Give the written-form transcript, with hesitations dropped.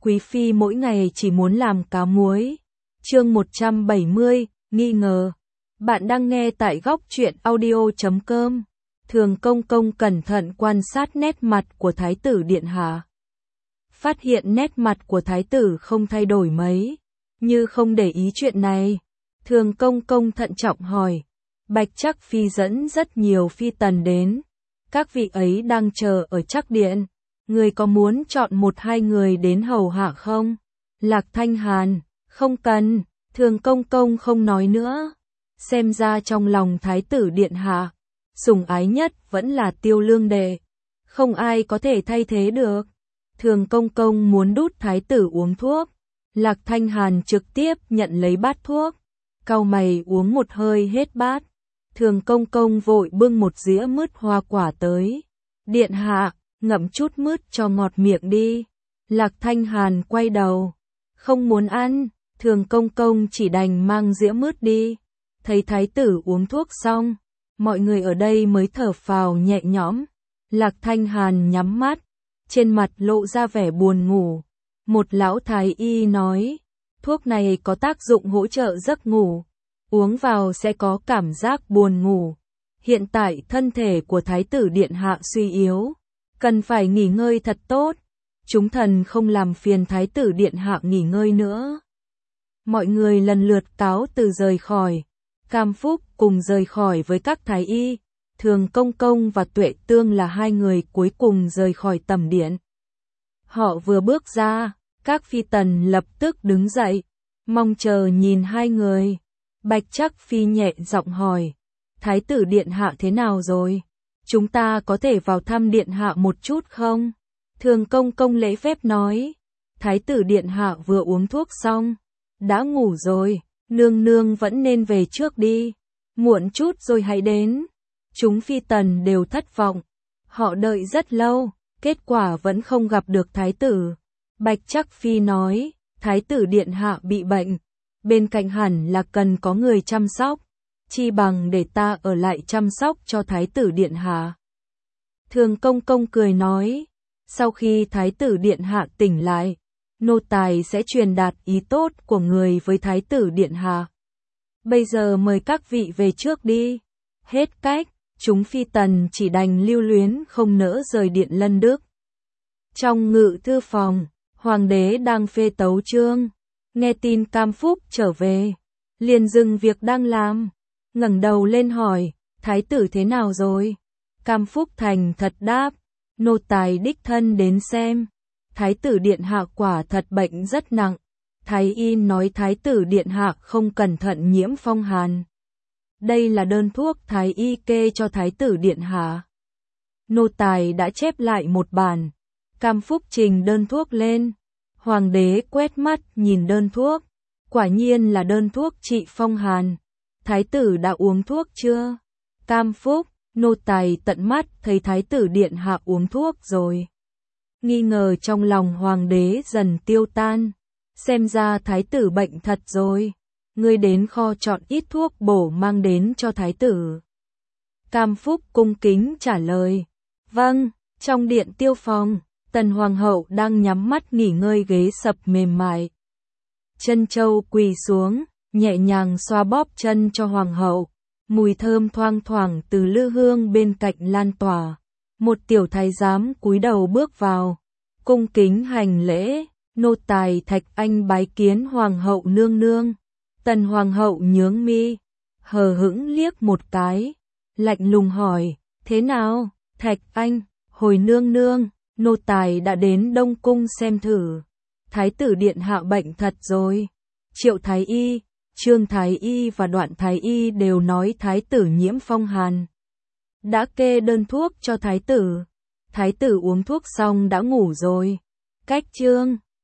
Quý phi mỗi ngày chỉ muốn làm cá muối. Chương 170, nghi ngờ. Bạn đang nghe tại góc truyện audio.com. Thường Công Công cẩn thận quan sát nét mặt của Thái tử điện hạ. Phát hiện nét mặt của Thái tử không thay đổi mấy, như không để ý chuyện này. Thường Công Công thận trọng hỏi. Bạch Trắc Phi dẫn rất nhiều phi tần đến. Các vị ấy đang chờ ở Trắc Điện. Người có muốn chọn một hai người đến hầu hạ không? Lạc Thanh Hàn, không cần. Thường Công Công không nói nữa. Xem ra trong lòng Thái tử điện hạ, sủng ái nhất vẫn là Tiêu Lương đệ. Không ai có thể thay thế được. Thường Công Công muốn đút Thái tử uống thuốc. Lạc Thanh Hàn trực tiếp nhận lấy bát thuốc. Cau mày uống một hơi hết bát. Thường Công Công vội bưng một dĩa mứt hoa quả tới. Điện hạ, ngậm chút mứt cho ngọt miệng đi. Lạc Thanh Hàn quay đầu. Không muốn ăn. Thường Công Công chỉ đành mang dĩa mứt đi. Thấy Thái tử uống thuốc xong, mọi người ở đây mới thở phào nhẹ nhõm. Lạc Thanh Hàn nhắm mắt, trên mặt lộ ra vẻ buồn ngủ. Một lão thái y nói, thuốc này có tác dụng hỗ trợ giấc ngủ, uống vào sẽ có cảm giác buồn ngủ. Hiện tại thân thể của Thái tử điện hạ suy yếu, cần phải nghỉ ngơi thật tốt. Chúng thần không làm phiền Thái tử điện hạ nghỉ ngơi nữa. Mọi người lần lượt cáo từ rời khỏi. Cam Phúc cùng rời khỏi với các thái y. Thường Công Công và Tuệ Tương là hai người cuối cùng rời khỏi tẩm điện. Họ vừa bước ra, các phi tần lập tức đứng dậy, mong chờ nhìn hai người. Bạch Trắc Phi nhẹ giọng hỏi, Thái tử điện hạ thế nào rồi? Chúng ta có thể vào thăm điện hạ một chút không? Thường Công Công lễ phép nói, Thái tử điện hạ vừa uống thuốc xong, đã ngủ rồi. Nương nương vẫn nên về trước đi, muộn chút rồi hãy đến. Chúng phi tần đều thất vọng, họ đợi rất lâu, kết quả vẫn không gặp được Thái tử. Bạch Trắc Phi nói, Thái tử điện hạ bị bệnh, bên cạnh hẳn là cần có người chăm sóc, chi bằng để ta ở lại chăm sóc cho Thái tử điện hạ. Thường Công Công cười nói, sau khi Thái tử điện hạ tỉnh lại, nô tài sẽ truyền đạt ý tốt của người với Thái tử điện hạ. Bây giờ mời các vị về trước đi. Hết cách, chúng phi tần chỉ đành lưu luyến không nỡ rời điện Lân Đức. Trong ngự thư phòng, hoàng đế đang phê tấu chương, nghe tin Cam Phúc trở về, liền dừng việc đang làm, ngẩng đầu lên hỏi, Thái tử thế nào rồi? Cam Phúc thành thật đáp, nô tài đích thân đến xem. Thái tử điện hạ quả thật bệnh rất nặng. Thái y nói Thái tử điện hạ không cẩn thận nhiễm phong hàn. Đây là đơn thuốc Thái y kê cho Thái tử điện hạ. Nô tài đã chép lại một bản. Cam Phúc trình đơn thuốc lên. Hoàng đế quét mắt nhìn đơn thuốc. Quả nhiên là đơn thuốc trị phong hàn. Thái tử đã uống thuốc chưa? Cam Phúc, nô tài tận mắt thấy Thái tử điện hạ uống thuốc rồi. Nghi ngờ trong lòng hoàng đế dần tiêu tan. Xem ra Thái tử bệnh thật rồi. Ngươi đến kho chọn ít thuốc bổ mang đến cho Thái tử. Cam Phúc cung kính trả lời. Vâng, trong điện Tiêu phòng, Tần Hoàng hậu đang nhắm mắt nghỉ ngơi ghế sập mềm mại. Chân châu quỳ xuống, nhẹ nhàng xoa bóp chân cho Hoàng hậu. Mùi thơm thoang thoảng từ lư hương bên cạnh lan tỏa. Một tiểu thái giám cúi đầu bước vào, cung kính hành lễ, nô tài Thạch Anh bái kiến hoàng hậu nương nương. Tần Hoàng hậu nhướng mi, hờ hững liếc một cái, lạnh lùng hỏi, thế nào, Thạch Anh? Hồi nương nương, nô tài đã đến Đông Cung xem thử. Thái tử điện hạ bệnh thật rồi. Triệu Thái y, Trương Thái y và Đoạn Thái y đều nói Thái tử nhiễm phong hàn. Đã kê đơn thuốc cho Thái tử. Thái tử uống thuốc xong đã ngủ rồi. Cách chương